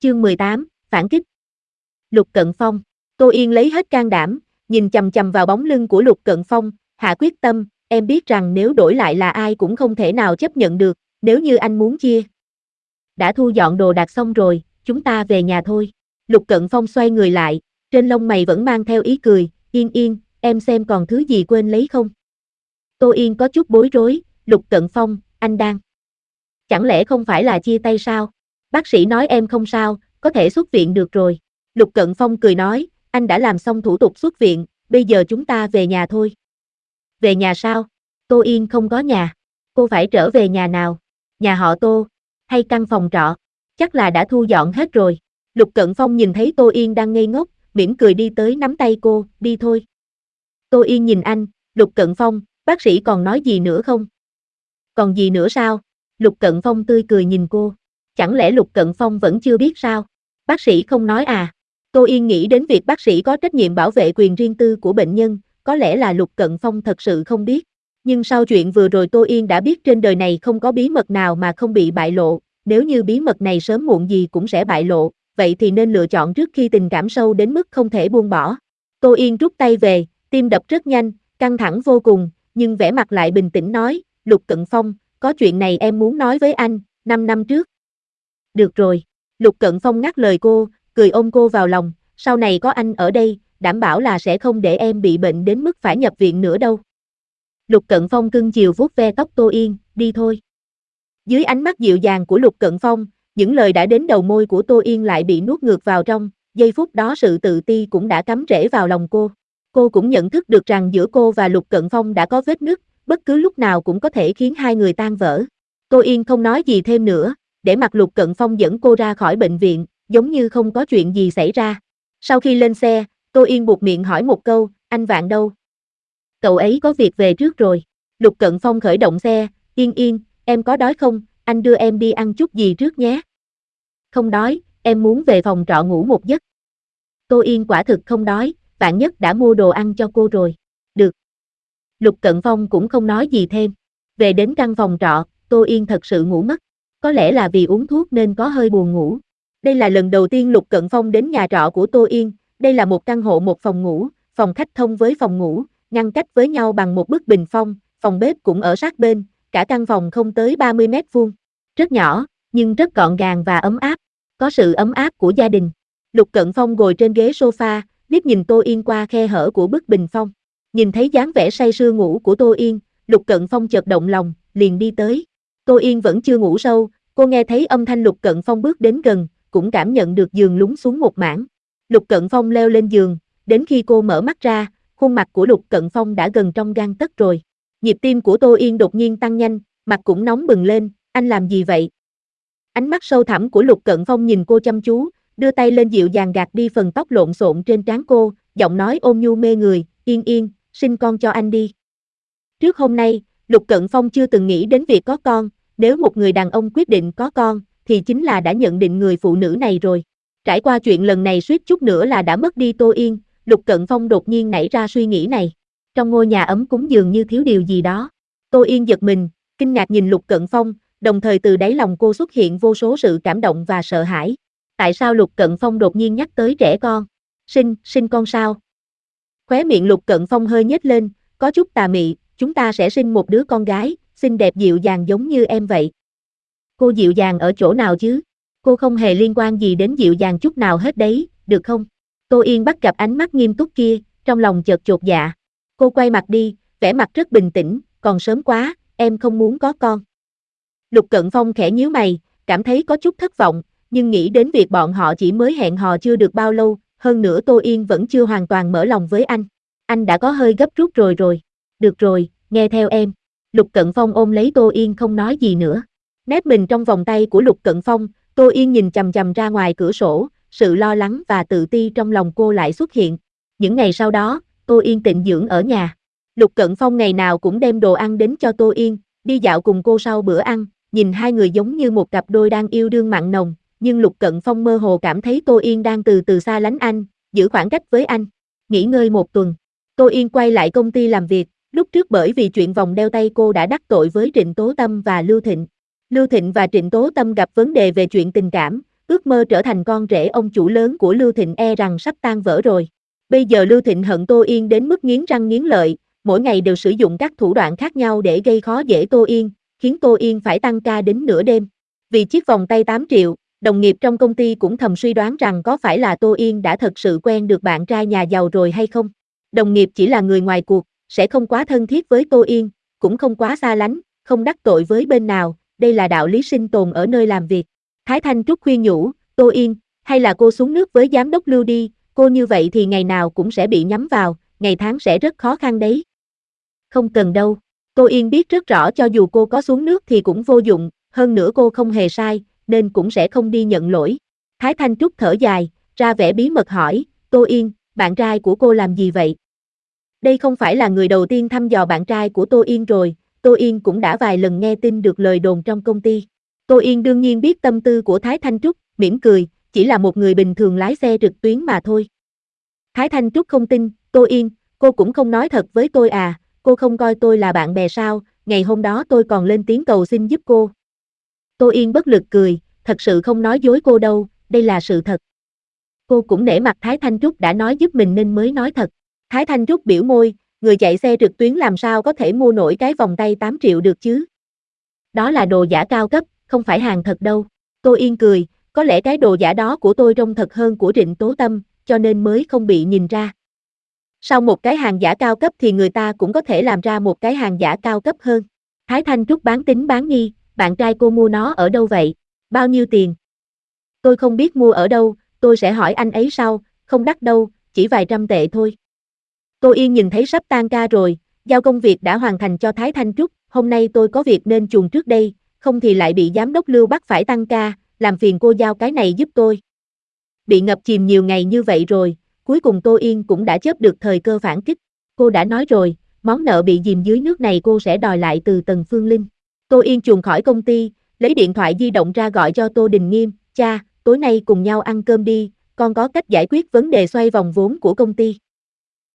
Chương 18, phản kích. Lục Cận Phong. Tô Yên lấy hết can đảm, nhìn chằm chằm vào bóng lưng của Lục Cận Phong, hạ quyết tâm, em biết rằng nếu đổi lại là ai cũng không thể nào chấp nhận được, nếu như anh muốn chia. Đã thu dọn đồ đạc xong rồi, chúng ta về nhà thôi. Lục Cận Phong xoay người lại, trên lông mày vẫn mang theo ý cười, Yên Yên, em xem còn thứ gì quên lấy không? Tô Yên có chút bối rối, Lục Cận Phong, anh đang. Chẳng lẽ không phải là chia tay sao? Bác sĩ nói em không sao, có thể xuất viện được rồi. Lục Cận Phong cười nói, anh đã làm xong thủ tục xuất viện, bây giờ chúng ta về nhà thôi. Về nhà sao? Tô Yên không có nhà. Cô phải trở về nhà nào? Nhà họ Tô? Hay căn phòng trọ? Chắc là đã thu dọn hết rồi. Lục Cận Phong nhìn thấy Tô Yên đang ngây ngốc, mỉm cười đi tới nắm tay cô, đi thôi. Tô Yên nhìn anh, Lục Cận Phong, bác sĩ còn nói gì nữa không? Còn gì nữa sao? Lục Cận Phong tươi cười nhìn cô. Chẳng lẽ Lục Cận Phong vẫn chưa biết sao? Bác sĩ không nói à? Tô Yên nghĩ đến việc bác sĩ có trách nhiệm bảo vệ quyền riêng tư của bệnh nhân, có lẽ là Lục Cận Phong thật sự không biết. Nhưng sau chuyện vừa rồi Tô Yên đã biết trên đời này không có bí mật nào mà không bị bại lộ, nếu như bí mật này sớm muộn gì cũng sẽ bại lộ, vậy thì nên lựa chọn trước khi tình cảm sâu đến mức không thể buông bỏ. Tô Yên rút tay về, tim đập rất nhanh, căng thẳng vô cùng, nhưng vẻ mặt lại bình tĩnh nói, Lục Cận Phong, có chuyện này em muốn nói với anh, 5 năm trước. Được rồi, Lục Cận Phong ngắt lời cô, cười ôm cô vào lòng, sau này có anh ở đây, đảm bảo là sẽ không để em bị bệnh đến mức phải nhập viện nữa đâu. Lục Cận Phong cưng chiều vuốt ve tóc Tô Yên, đi thôi. Dưới ánh mắt dịu dàng của Lục Cận Phong, những lời đã đến đầu môi của Tô Yên lại bị nuốt ngược vào trong, giây phút đó sự tự ti cũng đã cắm rễ vào lòng cô. Cô cũng nhận thức được rằng giữa cô và Lục Cận Phong đã có vết nứt, bất cứ lúc nào cũng có thể khiến hai người tan vỡ. Tô Yên không nói gì thêm nữa, để mặc Lục Cận Phong dẫn cô ra khỏi bệnh viện, giống như không có chuyện gì xảy ra. Sau khi lên xe, Tô Yên buột miệng hỏi một câu, anh Vạn đâu? Cậu ấy có việc về trước rồi. Lục Cận Phong khởi động xe, Yên Yên, em có đói không, anh đưa em đi ăn chút gì trước nhé. Không đói, em muốn về phòng trọ ngủ một giấc. Tô Yên quả thực không đói, Vạn Nhất đã mua đồ ăn cho cô rồi. Được. Lục Cận Phong cũng không nói gì thêm. Về đến căn phòng trọ, Tô Yên thật sự ngủ mất. Có lẽ là vì uống thuốc nên có hơi buồn ngủ. Đây là lần đầu tiên Lục Cận Phong đến nhà trọ của Tô Yên. Đây là một căn hộ một phòng ngủ, phòng khách thông với phòng ngủ, ngăn cách với nhau bằng một bức bình phong, phòng bếp cũng ở sát bên, cả căn phòng không tới 30 mét vuông. Rất nhỏ, nhưng rất gọn gàng và ấm áp. Có sự ấm áp của gia đình. Lục Cận Phong ngồi trên ghế sofa, liếc nhìn Tô Yên qua khe hở của bức bình phong. Nhìn thấy dáng vẻ say sưa ngủ của Tô Yên, Lục Cận Phong chợt động lòng, liền đi tới. Tô Yên vẫn chưa ngủ sâu, cô nghe thấy âm thanh Lục Cận Phong bước đến gần, cũng cảm nhận được giường lún xuống một mảng. Lục Cận Phong leo lên giường, đến khi cô mở mắt ra, khuôn mặt của Lục Cận Phong đã gần trong gang tấc rồi. Nhịp tim của Tô Yên đột nhiên tăng nhanh, mặt cũng nóng bừng lên, anh làm gì vậy? Ánh mắt sâu thẳm của Lục Cận Phong nhìn cô chăm chú, đưa tay lên dịu dàng gạt đi phần tóc lộn xộn trên trán cô, giọng nói ôn nhu mê người, Yên Yên, sinh con cho anh đi. Trước hôm nay, Lục Cận Phong chưa từng nghĩ đến việc có con, nếu một người đàn ông quyết định có con, thì chính là đã nhận định người phụ nữ này rồi. Trải qua chuyện lần này suýt chút nữa là đã mất đi Tô Yên, Lục Cận Phong đột nhiên nảy ra suy nghĩ này. Trong ngôi nhà ấm cúng dường như thiếu điều gì đó. Tô Yên giật mình, kinh ngạc nhìn Lục Cận Phong, đồng thời từ đáy lòng cô xuất hiện vô số sự cảm động và sợ hãi. Tại sao Lục Cận Phong đột nhiên nhắc tới trẻ con? Sinh con sao? Khóe miệng Lục Cận Phong hơi nhếch lên, có chút tà mị, chúng ta sẽ sinh một đứa con gái, xinh đẹp dịu dàng giống như em vậy. Cô dịu dàng ở chỗ nào chứ? Cô không hề liên quan gì đến dịu dàng chút nào hết đấy, được không? Tô Yên bắt gặp ánh mắt nghiêm túc kia, trong lòng chợt chột dạ. Cô quay mặt đi, vẻ mặt rất bình tĩnh, còn sớm quá, em không muốn có con. Lục Cận Phong khẽ nhíu mày, cảm thấy có chút thất vọng, nhưng nghĩ đến việc bọn họ chỉ mới hẹn hò chưa được bao lâu, hơn nữa Tô Yên vẫn chưa hoàn toàn mở lòng với anh. Anh đã có hơi gấp rút rồi. Được rồi, nghe theo em. Lục Cận Phong ôm lấy Tô Yên không nói gì nữa. Nép mình trong vòng tay của Lục Cận Phong, Tô Yên nhìn chằm chằm ra ngoài cửa sổ, sự lo lắng và tự ti trong lòng cô lại xuất hiện. Những ngày sau đó, Tô Yên tịnh dưỡng ở nhà. Lục Cận Phong ngày nào cũng đem đồ ăn đến cho Tô Yên, đi dạo cùng cô sau bữa ăn, nhìn hai người giống như một cặp đôi đang yêu đương mặn nồng, nhưng Lục Cận Phong mơ hồ cảm thấy Tô Yên đang từ từ xa lánh anh, giữ khoảng cách với anh. Nghỉ ngơi một tuần, Tô Yên quay lại công ty làm việc, lúc trước bởi vì chuyện vòng đeo tay cô đã đắc tội với Trịnh Tố Tâm và Lưu Thịnh. Lưu Thịnh và Trịnh Tố Tâm gặp vấn đề về chuyện tình cảm, ước mơ trở thành con rể ông chủ lớn của Lưu Thịnh e rằng sắp tan vỡ rồi. Bây giờ Lưu Thịnh hận Tô Yên đến mức nghiến răng nghiến lợi, mỗi ngày đều sử dụng các thủ đoạn khác nhau để gây khó dễ Tô Yên, khiến Tô Yên phải tăng ca đến nửa đêm. Vì chiếc vòng tay 8 triệu, đồng nghiệp trong công ty cũng thầm suy đoán rằng có phải là Tô Yên đã thật sự quen được bạn trai nhà giàu rồi hay không. Đồng nghiệp chỉ là người ngoài cuộc, sẽ không quá thân thiết với Tô Yên, cũng không quá xa lánh, không đắc tội với bên nào, đây là đạo lý sinh tồn ở nơi làm việc. Thái Thanh Trúc khuyên nhủ, Tô Yên, hay là cô xuống nước với giám đốc Lưu đi, cô như vậy thì ngày nào cũng sẽ bị nhắm vào, ngày tháng sẽ rất khó khăn đấy. Không cần đâu, Tô Yên biết rất rõ cho dù cô có xuống nước thì cũng vô dụng, hơn nữa cô không hề sai, nên cũng sẽ không đi nhận lỗi. Thái Thanh Trúc thở dài, ra vẻ bí mật hỏi, Tô Yên, bạn trai của cô làm gì vậy? Đây không phải là người đầu tiên thăm dò bạn trai của Tô Yên rồi, Tô Yên cũng đã vài lần nghe tin được lời đồn trong công ty. Tô Yên đương nhiên biết tâm tư của Thái Thanh Trúc, mỉm cười, chỉ là một người bình thường lái xe trực tuyến mà thôi. Thái Thanh Trúc không tin, Tô Yên, cô cũng không nói thật với tôi à, cô không coi tôi là bạn bè sao, ngày hôm đó tôi còn lên tiếng cầu xin giúp cô. Tô Yên bất lực cười, thật sự không nói dối cô đâu, đây là sự thật. Cô cũng nể mặt Thái Thanh Trúc đã nói giúp mình nên mới nói thật. Thái Thanh Trúc biểu môi, người chạy xe trực tuyến làm sao có thể mua nổi cái vòng tay 8 triệu được chứ? Đó là đồ giả cao cấp, không phải hàng thật đâu. Tô Yên cười, có lẽ cái đồ giả đó của tôi trông thật hơn của Trịnh Tố Tâm, cho nên mới không bị nhìn ra. Sau một cái hàng giả cao cấp thì người ta cũng có thể làm ra một cái hàng giả cao cấp hơn. Thái Thanh Trúc bán tín bán nghi, bạn trai cô mua nó ở đâu vậy? Bao nhiêu tiền? Tôi không biết mua ở đâu, tôi sẽ hỏi anh ấy sau, không đắt đâu, chỉ vài trăm tệ thôi. Tô Yên nhìn thấy sắp tan ca rồi, giao công việc đã hoàn thành cho Thái Thanh Trúc, hôm nay tôi có việc nên chuồn trước đây, không thì lại bị giám đốc Lưu bắt phải tăng ca, làm phiền cô giao cái này giúp tôi. Bị ngập chìm nhiều ngày như vậy rồi, cuối cùng Tô Yên cũng đã chớp được thời cơ phản kích. Cô đã nói rồi, món nợ bị dìm dưới nước này cô sẽ đòi lại từ Tần Phương Linh. Tô Yên chuồn khỏi công ty, lấy điện thoại di động ra gọi cho Tô Đình Nghiêm, cha, tối nay cùng nhau ăn cơm đi, con có cách giải quyết vấn đề xoay vòng vốn của công ty.